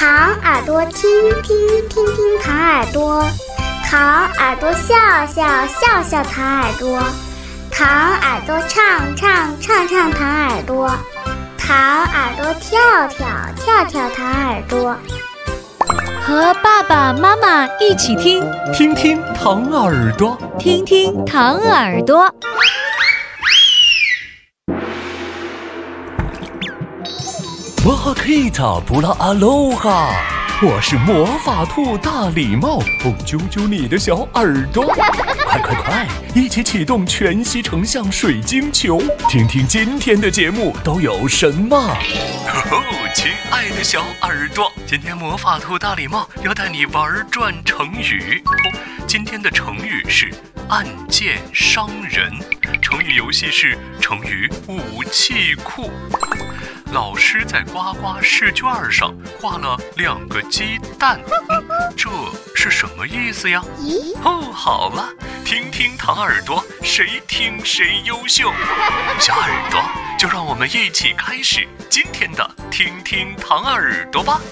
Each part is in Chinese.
糖耳朵听听听听糖耳朵，糖耳朵笑笑笑笑糖耳朵，糖耳朵唱唱唱唱糖耳朵，糖耳朵跳跳跳跳糖耳朵。 和爸爸妈妈一起听， 听听糖耳朵， 听听糖耳朵。 哇克塔布拉阿罗哈，我是魔法兔大礼帽，揪揪你的小耳朵，快快快，一起启动全息成像水晶球，听听今天的节目都有什么。亲爱的小耳朵，今天魔法兔大礼帽要带你玩转成语。今天的成语是暗箭伤人，成语游戏是成语武器库。老师在呱呱试卷上画了2个鸡蛋，这是什么意思呀？好了，听听糖耳朵，谁听谁优秀。小耳朵，就让我们一起开始今天的听听糖耳朵吧。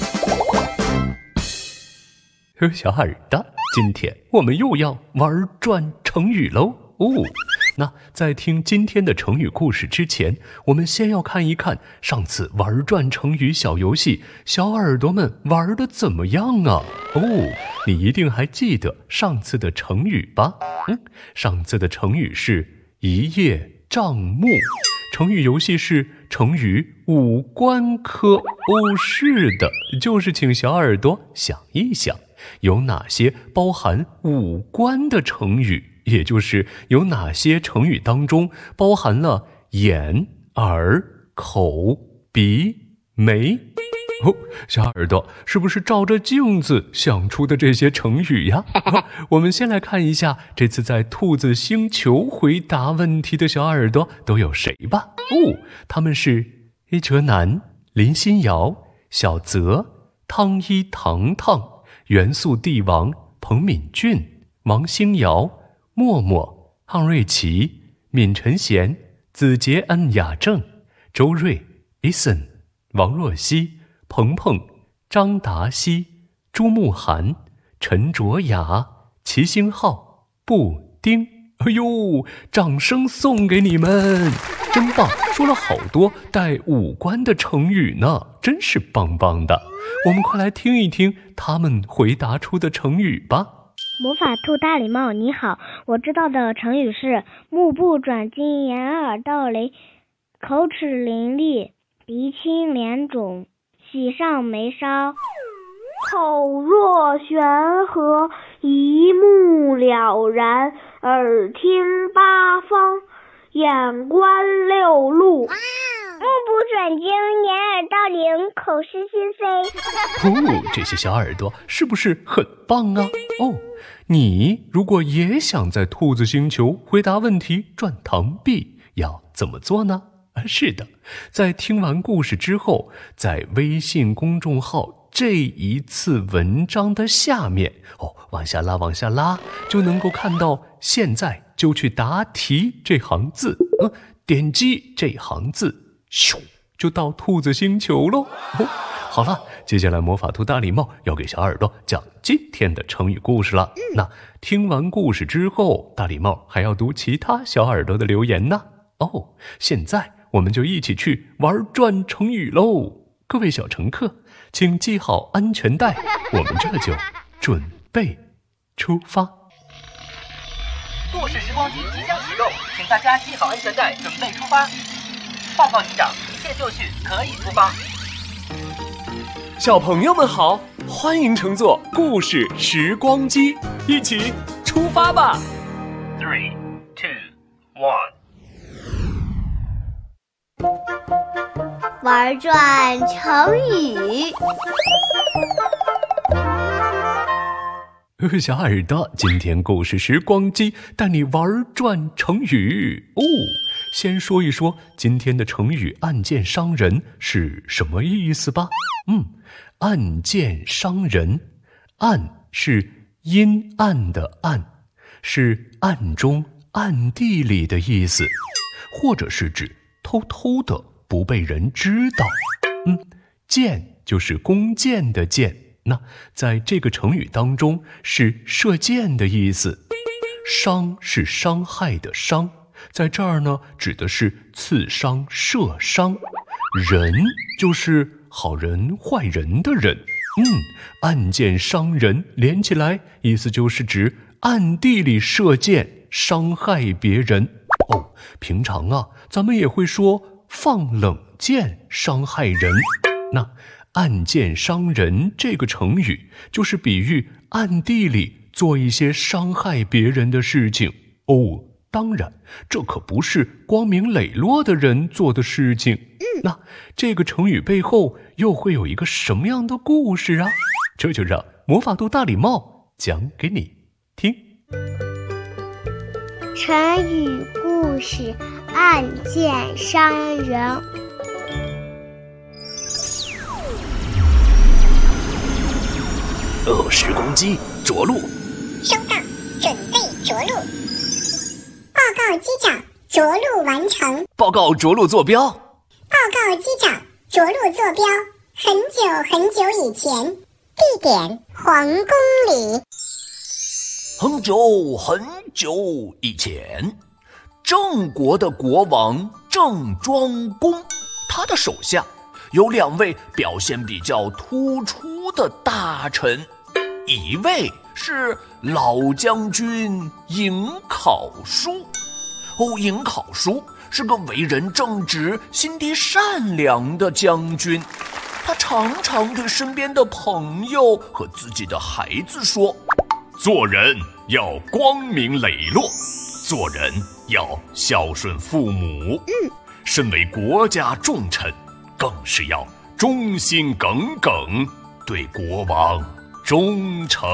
小耳朵，今天我们又要玩转成语喽。那在听今天的成语故事之前，我们先要看一看上次玩转成语小游戏小耳朵们玩得怎么样啊？你一定还记得上次的成语吧？上次的成语是一叶障目，成语游戏是成语五官科。是的，就是请小耳朵想一想，有哪些包含五官的成语，也就是有哪些成语当中包含了眼、耳、口、鼻、眉。小耳朵是不是照着镜子想出的这些成语呀？我们先来看一下这次在兔子星球回答问题的小耳朵都有谁吧。他们是一哲南、林心瑶、小泽、汤一糖糖、元素帝王彭敏俊、王星瑶、默默、汉瑞琪、闵晨贤、子杰恩雅正、周瑞、Eason、王若曦、鹏鹏、张达熙、朱慕涵、陈卓雅、齐星浩、布丁。掌声送给你们，真棒，说了好多带五官的成语呢，真是棒棒的。我们快来听一听他们回答出的成语吧。 魔法兔大礼帽，你好，我知道的成语是目不转睛、掩耳盗铃、口齿伶俐、鼻青脸肿、喜上眉梢、口若悬河、一目了然、耳听八方、眼观六路、目不转睛、掩耳盗铃、口是心非。 这些小耳朵是不是很棒啊？你如果也想在兔子星球回答问题赚糖币，要怎么做呢？是的，在听完故事之后，在微信公众号这一次文章的下面往下拉往下拉，就能够看到现在就去答题这行字，点击这行字，咻，就到兔子星球咯。好了，接下来魔法兔大礼帽要给小耳朵讲今天的成语故事了。那听完故事之后，大礼帽还要读其他小耳朵的留言呢。现在我们就一起去玩转成语喽。各位小乘客，请系好安全带，我们这就准备出发。 故事时光机即将启动，请大家系好安全带，准备出发。报告机长，一切就绪，可以出发。 小朋友们好，欢迎乘坐故事时光机，一起出发吧。 3、2、1。 玩转成语。 小耳朵，今天故事时光机带你玩转成语。先说一说今天的成语暗箭伤人是什么意思吧。暗箭伤人，暗是阴暗的暗，是暗中暗地里的意思，或者是指偷偷的不被人知道。 箭就是弓箭的箭，那在这个成语当中是射箭的意思。伤是伤害的伤，在这儿呢指的是刺伤、射伤。人就是好人坏人的人。暗箭伤人连起来意思就是指暗地里射箭伤害别人。平常啊咱们也会说放冷箭伤害人。那暗箭伤人这个成语就是比喻暗地里做一些伤害别人的事情。当然这可不是光明磊落的人做的事情。那这个成语背后又会有一个什么样的故事啊？这就让魔法兔大礼帽讲给你听。 成语故事：暗箭伤人。 10公斤，着陆。 收到，准备着陆。报告机长，着陆完成。 报告着陆坐标。 报告机长，着陆坐标很久很久以前，地点皇宫里。 很久很久以前，郑国的国王郑庄公，他的手下有2位表现比较突出的大臣，一位是老将军颍考叔。颍考叔是个为人正直、心地善良的将军，他常常对身边的朋友和自己的孩子说：做人要光明磊落，做人要孝顺父母，身为国家重臣，更是要忠心耿耿，对国王忠诚。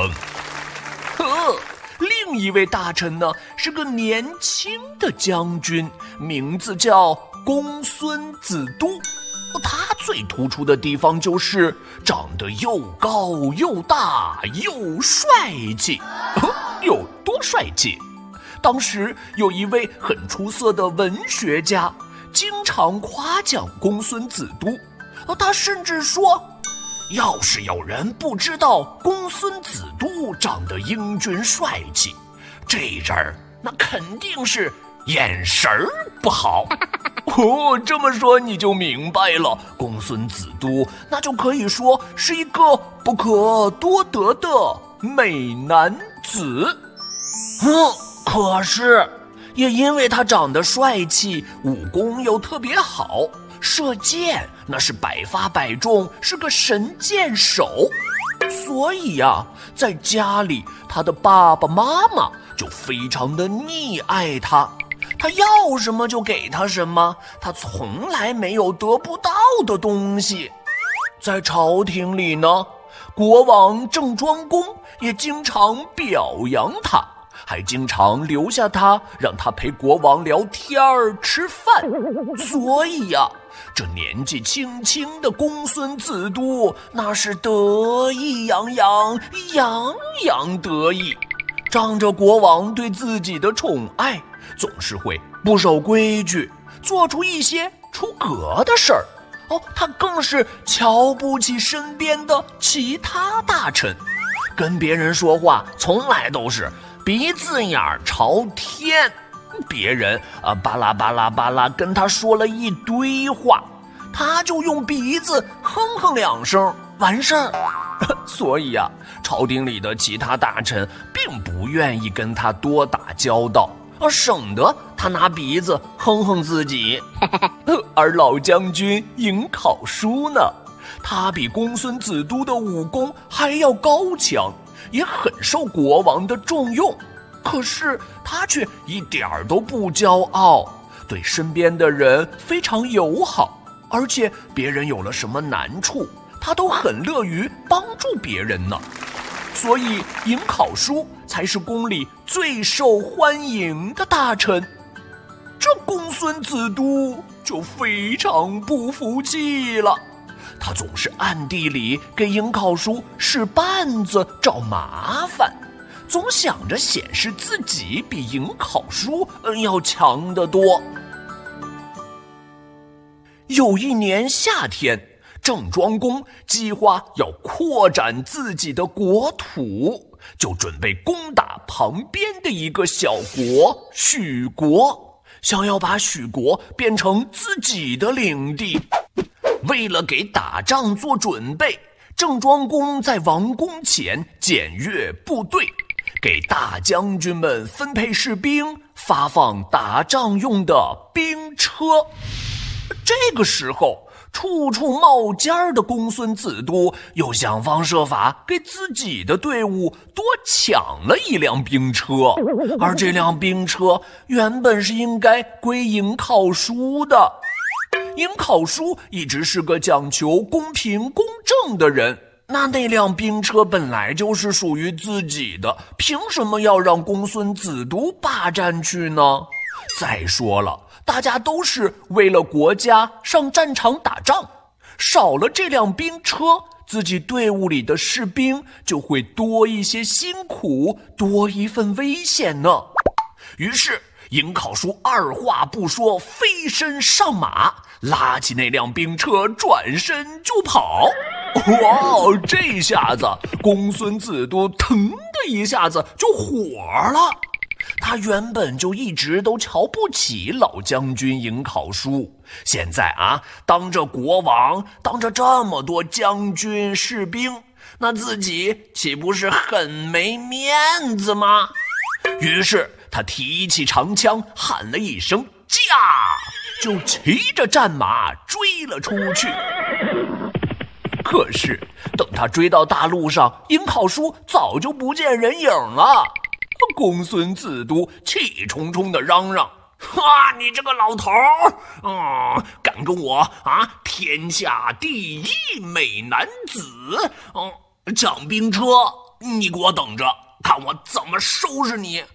另一位大臣呢，是个年轻的将军，名字叫公孙子都。他最突出的地方就是长得又高又大又帅气。有多帅气？当时有一位很出色的文学家，经常夸奖公孙子都。他甚至说，要是有人不知道公孙子都长得英俊帅气，这人那肯定是眼神儿不好。这么说你就明白了，公孙子都那就可以说是一个不可多得的美男子。可是也因为他长得帅气，武功又特别好，射箭那是百发百中，是个神箭手。所以啊，在家里他的爸爸妈妈就非常的溺爱他，他要什么就给他什么，他从来没有得不到的东西。在朝廷里呢，国王郑庄公也经常表扬他，还经常留下他，让他陪国王聊天吃饭。所以呀，这年纪轻轻的公孙子都那是得意洋洋，洋洋得意。仗着国王对自己的宠爱，总是会不守规矩，做出一些出格的事儿。他更是瞧不起身边的其他大臣，跟别人说话从来都是鼻子眼儿朝天。别人巴拉巴拉巴拉跟他说了一堆话，他就用鼻子哼哼2声完事儿。所以啊，朝廷里的其他大臣并不愿意跟他多打交道，省得他拿鼻子哼哼自己。而老将军颍考叔呢，他比公孙子都的武功还要高强，也很受国王的重用。可是他却一点儿都不骄傲，对身边的人非常友好，而且别人有了什么难处，他都很乐于帮助别人呢。所以颍考叔才是宫里最受欢迎的大臣。这公孙子都就非常不服气了，他总是暗地里给颍考叔使绊子找麻烦，总想着显示自己比颍考叔要强得多。有一年夏天， 郑庄公计划要扩展自己的国土，就准备攻打旁边的一个小国许国，想要把许国变成自己的领地。为了给打仗做准备，郑庄公在王宫前检阅部队，给大将军们分配士兵，发放打仗用的兵车。这个时候，处处冒尖的公孙子都又想方设法给自己的队伍多抢了一辆兵车，而这辆兵车原本是应该归颍考叔的。颍考叔一直是个讲求公平公正的人，那辆兵车本来就是属于自己的，凭什么要让公孙子都霸占去呢？再说了，大家都是为了国家上战场打仗，少了这辆兵车，自己队伍里的士兵就会多一些辛苦，多一份危险呢。于是颍考叔二话不说，飞身上马，拉起那辆兵车，转身就跑。哇，这下子公孙子都腾的一下子就火了。他原本就一直都瞧不起老将军颍考叔，现在当着国王，当着这么多将军士兵，那自己岂不是很没面子吗？于是他提起长枪，喊了一声驾，就骑着战马追了出去。可是等他追到大路上，颍考叔早就不见人影了。公孙子都气冲冲地嚷嚷：你这个老头敢跟我天下第一美男子抢兵车，你给我等着看我怎么收拾你！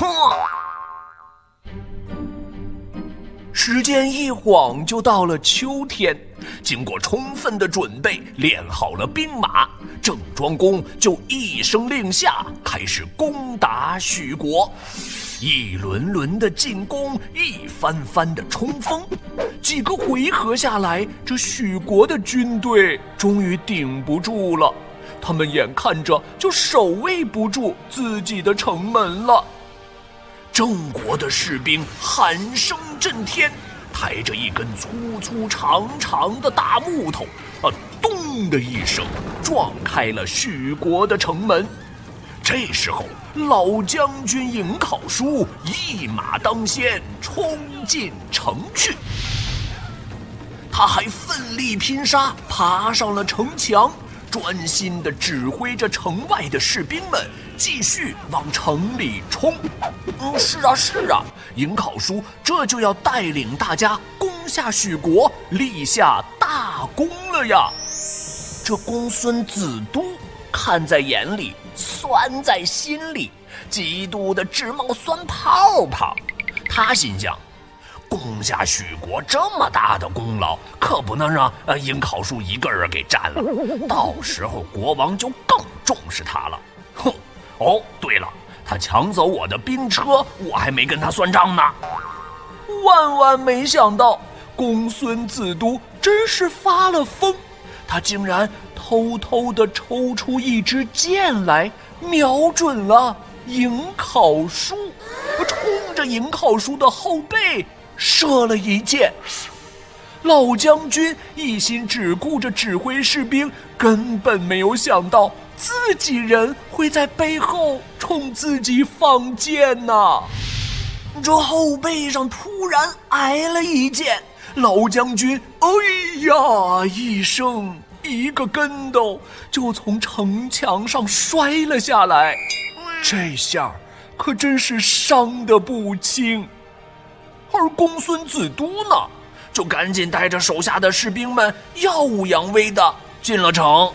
时间一晃就到了秋天，经过充分的准备，练好了兵马，郑庄公就一声令下，开始攻打许国。一轮轮的进攻，一番番的冲锋，几个回合下来，这许国的军队终于顶不住了，他们眼看着就守卫不住自己的城门了。郑国的士兵喊声震天，抬着一根粗粗长长的大木头，咚的一声撞开了许国的城门。这时候，老将军颍考叔一马当先，冲进城去。他还奋力拼杀，爬上了城墙，专心地指挥着城外的士兵们继续往城里冲。是啊，颍考叔这就要带领大家攻下许国，立下大功了呀！这公孙子都看在眼里，酸在心里，嫉妒的直冒酸泡泡。他心想，攻下许国这么大的功劳，可不能让颍考叔一个人给占了，到时候国王就更重视他了。对了，他抢走我的兵车，我还没跟他算账呢。万万没想到，公孙子都真是发了疯，他竟然偷偷地抽出一支箭来，瞄准了颍考叔，冲着颍考叔的后背射了一箭。老将军一心只顾着指挥士兵，根本没有想到自己人会在背后冲自己放箭呐！这后背上突然挨了一箭，老将军哎呀一声，一个跟斗就从城墙上摔了下来，这下可真是伤得不轻。而公孙子都呢，就赶紧带着手下的士兵们耀武扬威地进了城。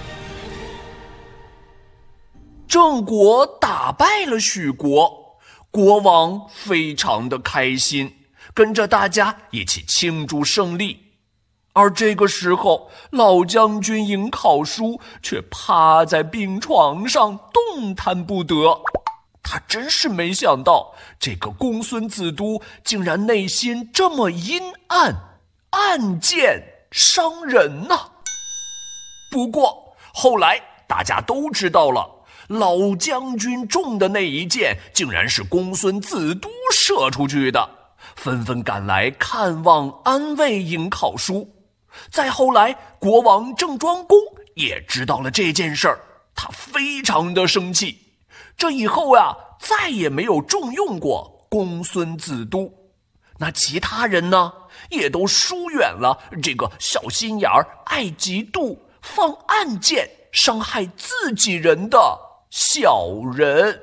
郑国打败了许国，国王非常的开心，跟着大家一起庆祝胜利。而这个时候，老将军颍考叔却趴在病床上动弹不得。他真是没想到，这个公孙子都竟然内心这么阴暗，暗箭伤人呐！ 不过后来大家都知道了，老将军中的那一箭竟然是公孙子都射出去的，纷纷赶来看望安慰颍考叔。再后来，国王郑庄公也知道了这件事儿，他非常的生气。这以后呀，再也没有重用过公孙子都。那其他人呢，也都疏远了这个小心眼儿、爱嫉妒、放暗箭、伤害自己人的小人。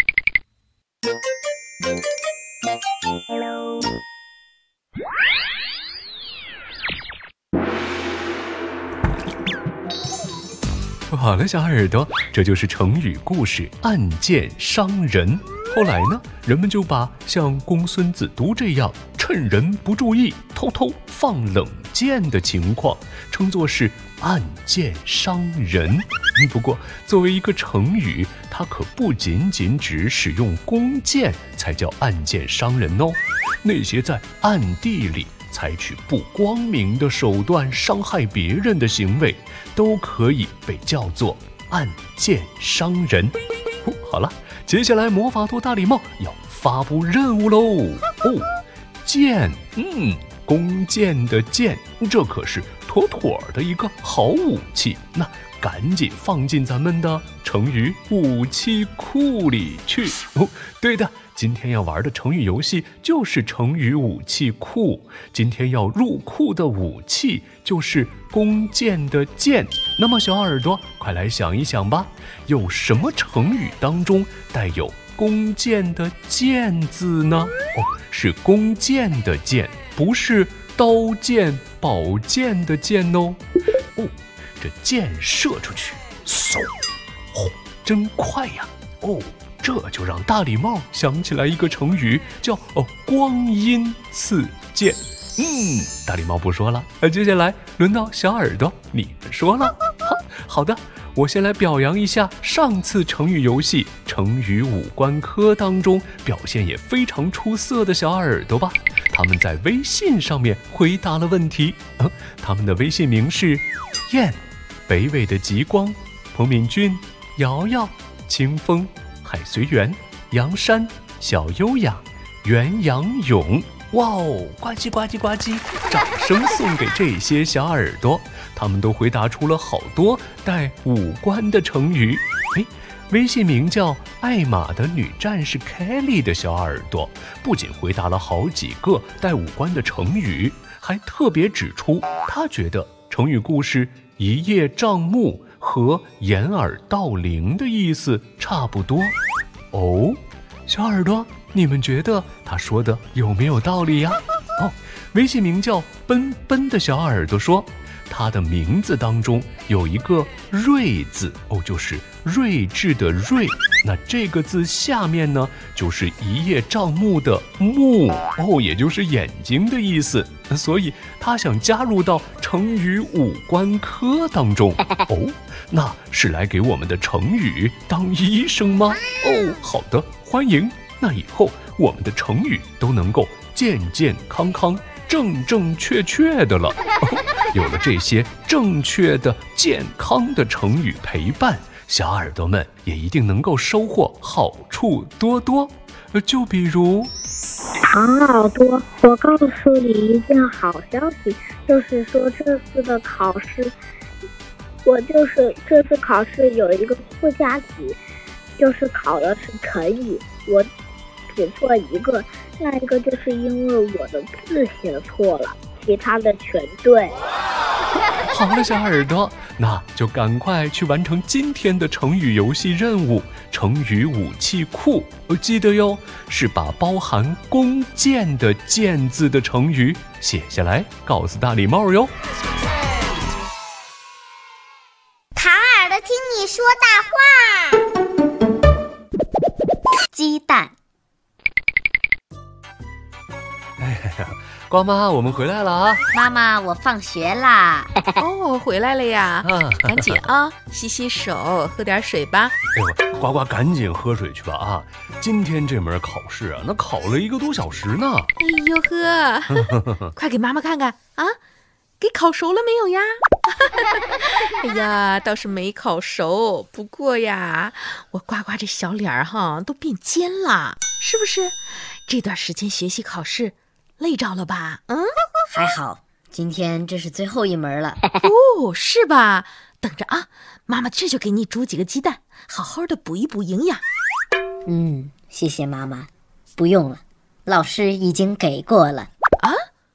好了，小耳朵，这就是成语故事暗箭伤人。后来呢，人们就把像公孙子都这样趁人不注意偷偷放冷箭的情况称作是暗箭伤人。不过作为一个成语，它可不仅仅只使用弓箭才叫暗箭伤人哦。那些在暗地里采取不光明的手段伤害别人的行为，都可以被叫做暗箭伤人。好了，接下来魔法兔大礼帽要发布任务喽！箭，弓箭的箭，这可是妥妥的一个好武器，那赶紧放进咱们的成语武器库里去。对的，今天要玩的成语游戏就是成语武器库。今天要入库的武器就是弓箭的箭。那么小耳朵，快来想一想吧，有什么成语当中带有弓箭的箭字呢？是弓箭的箭，不是刀剑宝剑的剑哦。这箭射出去，嗖，真快呀！这就让大礼帽想起来一个成语，叫光阴似箭。大礼帽不说了，接下来轮到小耳朵，你们说了。好的，我先来表扬一下上次成语游戏成语五官科当中表现也非常出色的小耳朵吧。他们在微信上面回答了问题，他们的微信名是燕、北纬的极光、彭敏俊、瑶瑶、清风、海随缘、杨山、小优雅、袁阳勇。哇哦，呱唧呱唧呱唧，掌声送给这些小耳朵，他们都回答出了好多带五官的成语。微信名叫爱玛的女战士 Kelly 的小耳朵不仅回答了好几个带五官的成语，还特别指出他觉得成语故事一叶障目和掩耳盗铃的意思差不多。小耳朵，你们觉得他说的有没有道理呀？微信名叫奔奔的小耳朵说，他的名字当中有一个睿字，就是睿智的睿，那这个字下面呢，就是一叶障目的目，也就是眼睛的意思，所以他想加入到成语五官科当中。那是来给我们的成语当医生吗？好的，欢迎。那以后我们的成语都能够健健康康、正正确确的了。有了这些正确的、健康的成语陪伴，小耳朵们也一定能够收获好处多多。就比如， 唐耳朵，我告诉你一件好消息，就是说这次考试有一个附加题，就是考的是成语，我只错一个，那一个就是因为我的字写错了，其他的全对。 好了，小耳朵，那就赶快去完成今天的成语游戏任务——成语武器库。记得哟，是把包含弓箭的箭字的成语写下来，告诉大礼帽哟。 唐耳朵听你说大话。 鸡蛋。 瓜妈，我们回来了啊！ 妈妈，我放学啦。 回来了呀！赶紧啊，洗洗手，喝点水吧。 呱呱，赶紧喝水去吧啊！今天这门考试啊，那考了1个多小时呢。 哎呦呵，快给妈妈看看啊！ 给烤熟了没有呀？哎呀，倒是没烤熟，不过呀，我呱呱这小脸儿都变尖了，是不是？这段时间学习考试，累着了吧？ 还好，今天这是最后一门了。 哦，是吧？等着啊，妈妈这就给你煮几个鸡蛋，好好的补一补营养。 谢谢妈妈。不用了，老师已经给过了。 啊？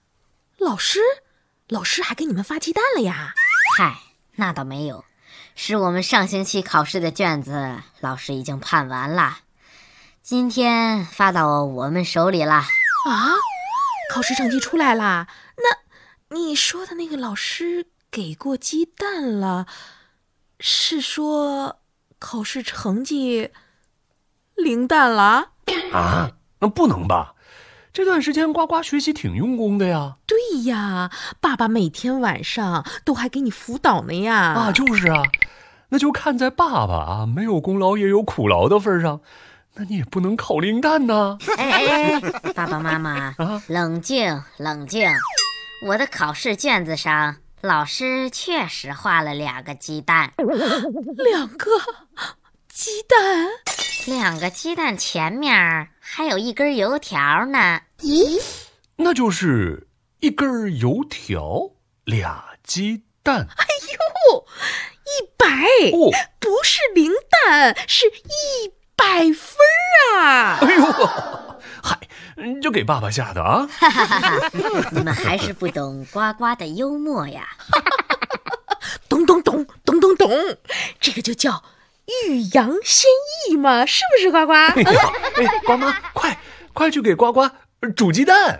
老师还给你们发鸡蛋了呀？ 嗨，那倒没有，是我们上星期考试的卷子，老师已经判完了，今天发到我们手里了。 啊？考试成绩出来啦？那你说的那个老师给过鸡蛋了，是说考试成绩零蛋了？ 啊，那不能吧？这段时间呱呱学习挺用功的呀。 对呀，爸爸每天晚上都还给你辅导呢呀。 啊，就是啊，那就看在爸爸没有功劳也有苦劳的份上，那你也不能考零蛋呢。 爸爸妈妈，冷静冷静。我的考试卷子上，老师确实画了2个鸡蛋。 2个鸡蛋 ？2个鸡蛋前面还有1根油条呢。 咦？ 那就是1根油条，2鸡蛋。 哎呦，100！ 哦， 不是零蛋，是100分啊！ 哎呦，嗨，就给爸爸吓的啊！ 你们还是不懂呱呱的幽默呀！ 懂，这个就叫欲扬先抑嘛，是不是呱呱？ 呱妈，快去给呱呱煮鸡蛋！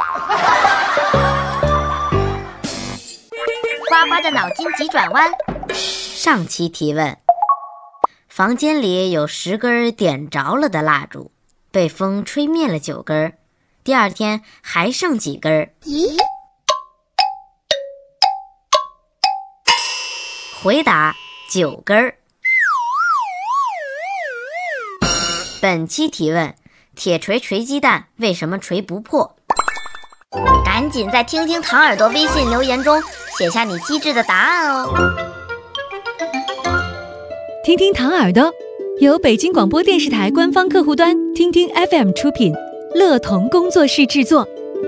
呱呱的脑筋急转弯。上期提问：房间里有10根点着了的蜡烛，被风吹灭了9根，第二天还剩几根？ 咦？ 回答9根。本期提问：铁锤锤鸡蛋为什么锤不破？赶紧在听听糖耳朵微信留言中写下你机智的答案哦。 听听糖耳朵由北京广播电视台官方客户端听听 FM 出品，乐童工作室制作。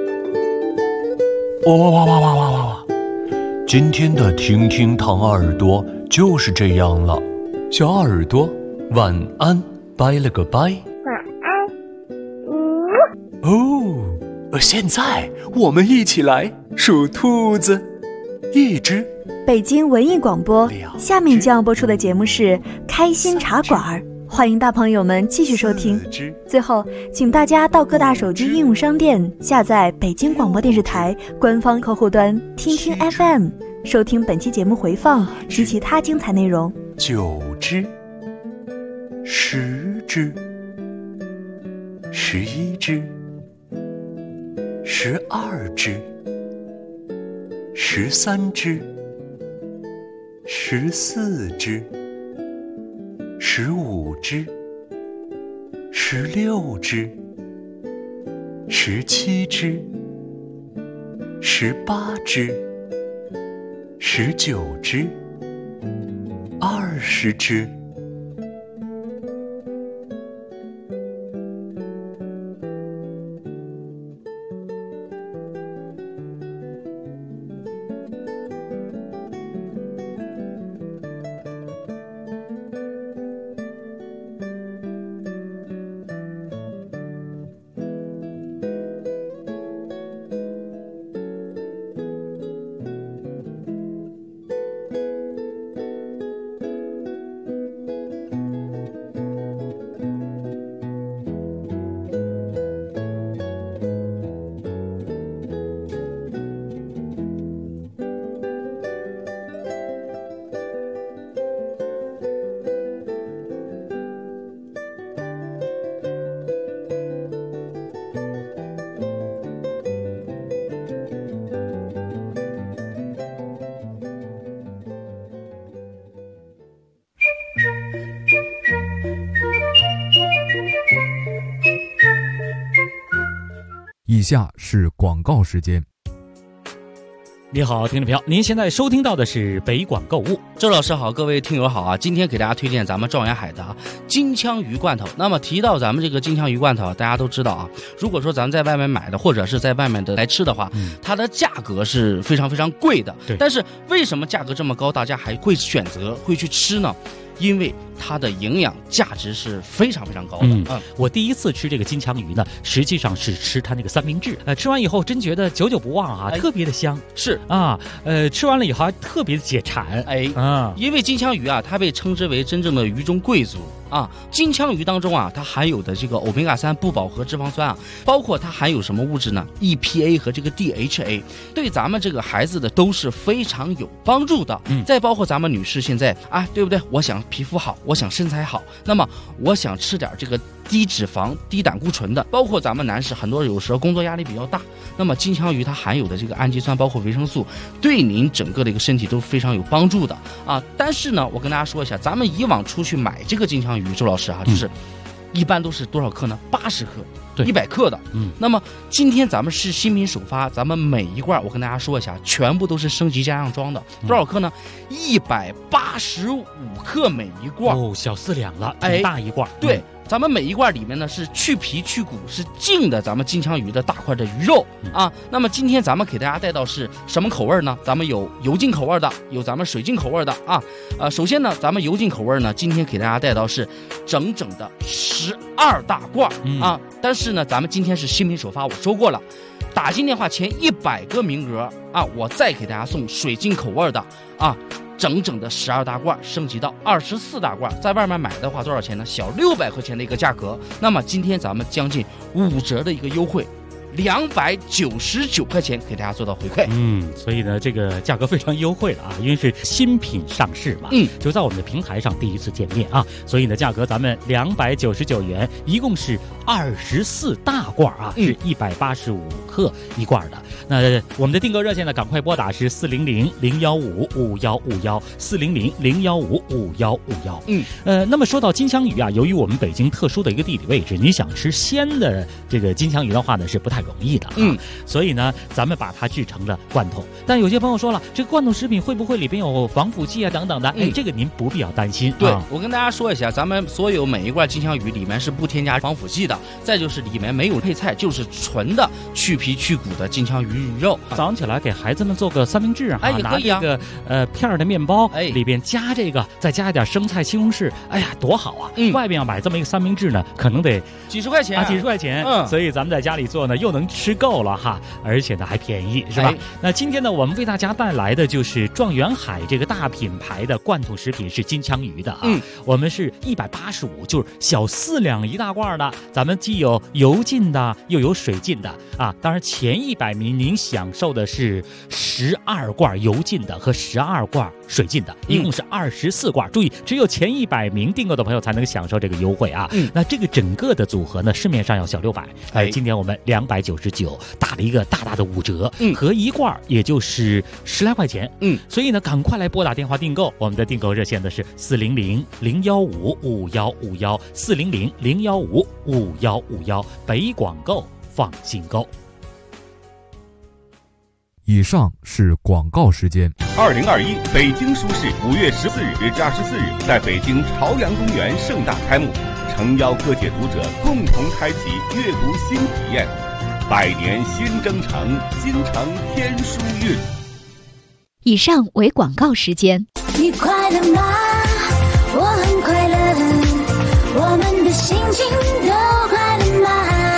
哇！今天的听听糖耳朵就是这样了，小耳朵晚安，拜了个拜。 晚安。 现在我们一起来数兔子：1只。 北京文艺广播，下面将要播出的节目是《开心茶馆》，欢迎大朋友们继续收听。最后，请大家到各大手机应用商店下载北京广播电视台官方客户端听听 FM， 收听本期节目回放及其他精彩内容。 9只，10只，11只，12只，13只，14只，15只，16只，17只，18只，19只，20只。 以下是广告时间。 你好，听众朋友，您现在收听到的是北广购物。 周老师好，各位听友好啊！今天给大家推荐咱们状元海的金枪鱼罐头。那么提到咱们这个金枪鱼罐头，大家都知道啊，如果说咱们在外面买的，或者是在外面的来吃的话，它的价格是非常非常贵的。 对。 但是为什么价格这么高，大家还会选择会去吃呢？因为它的营养价值是非常非常高的。 我第一次吃这个金枪鱼呢，实际上是吃它那个三明治。吃完以后真觉得久久不忘啊，特别的香。 是啊，吃完了以后还特别的解馋。 因为金枪鱼啊，它被称之为真正的鱼中贵族啊。金枪鱼当中啊，它含有的这个欧米伽3不饱和脂肪酸啊，包括它含有什么物质呢 ？EPA 和这个 DHA， 对咱们这个孩子的都是非常有帮助的。再包括咱们女士现在啊，对不对？我想皮肤好，我想身材好，那么我想吃点这个低脂肪、低胆固醇的。包括咱们男士，很多有时候工作压力比较大，那么金枪鱼它含有的这个氨基酸，包括维生素，对您整个的一个身体都非常有帮助的啊。但是呢，我跟大家说一下，咱们以往出去买这个金枪鱼，周老师啊，就是一般都是多少克呢？80克。100克的，那么今天咱们是新品首发，咱们每一罐我跟大家说一下，全部都是升级加上装的，多少克呢？185克每一罐， 小4两了，挺大一罐。 对。咱们每一罐里面呢是去皮去骨，是净的咱们金枪鱼的大块的鱼肉啊。那么今天咱们给大家带到是什么口味呢？咱们有油浸口味的，有咱们水浸口味的啊。首先呢，咱们油浸口味呢，今天给大家带到是整整的12大罐啊。但是呢，咱们今天是新品首发，我说过了，打进电话前100个名额啊，我再给大家送水浸口味的啊。整整的12大罐升级到24大罐，在外面买的话多少钱呢？小600块钱的一个价格。那么今天咱们将近5折的一个优惠，299块钱给大家做到回馈。 所以呢，这个价格非常优惠了啊，因为是新品上市嘛，就在我们的平台上第一次见面啊，所以呢，价格咱们299元，一共是24大罐啊，是185克一罐的。那我们的订购热线呢，赶快拨打是400-015-5151，400-015-5151。那么说到金枪鱼啊，由于我们北京特殊的一个地理位置，你想吃鲜的这个金枪鱼的话呢，是不太容易的啊。所以呢，咱们把它制成了罐头。但有些朋友说了，这个罐头食品会不会里边有防腐剂啊等等的？这个您不必要担心。 对，我跟大家说一下，咱们所有每一罐金枪鱼里面是不添加防腐剂的，再就是里面没有配菜，就是纯的去皮去骨的金枪鱼鱼肉。 早上起来给孩子们做个三明治啊， 也可以啊， 拿这个片的面包，里边加这个，再加一点生菜、西红柿，哎呀，多好啊！外边要买这么一个三明治呢，可能得几十块钱啊， 几十块钱。所以咱们在家里做呢，又能吃够了哈，而且呢还便宜，是吧？那今天呢，我们为大家带来的就是状元海这个大品牌的罐头食品是金枪鱼的啊。我们是185，就是小4两一大罐的，咱们既有油浸的，又有水浸的啊。当然前100名您享受的是12罐油浸的和12罐水浸的，一共是24罐。注意，只有前100名订购的朋友才能享受这个优惠啊。那这个整个的组合呢，市面上要小600，今天我们299，打了一个大大的5折，合一罐也就是10来块钱。所以呢，赶快来拨打电话订购，我们的订购热线呢是400-015-5151，400-015-5151，北广购放心购。 以上是广告时间。 2021北京书市5月14日至24日在北京朝阳公园盛大开幕，诚邀各界读者共同开启阅读新体验。百年新征程，京城天书韵。 以上为广告时间。 你快乐吗？我很快乐，我们的心情都快乐吗？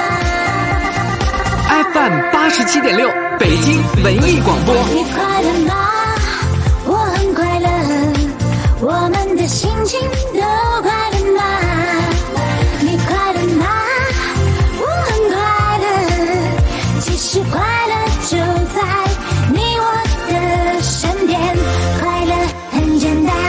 FM 87.6北京文艺广播。 你快乐吗？我很快乐，我们的心情都快乐吗？你快乐吗？我很快乐，其实快乐就在你我的身边，快乐很简单。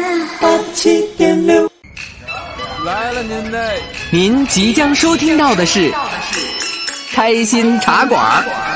87.6 来了您嘞！ 您即将收听到的是开心茶馆。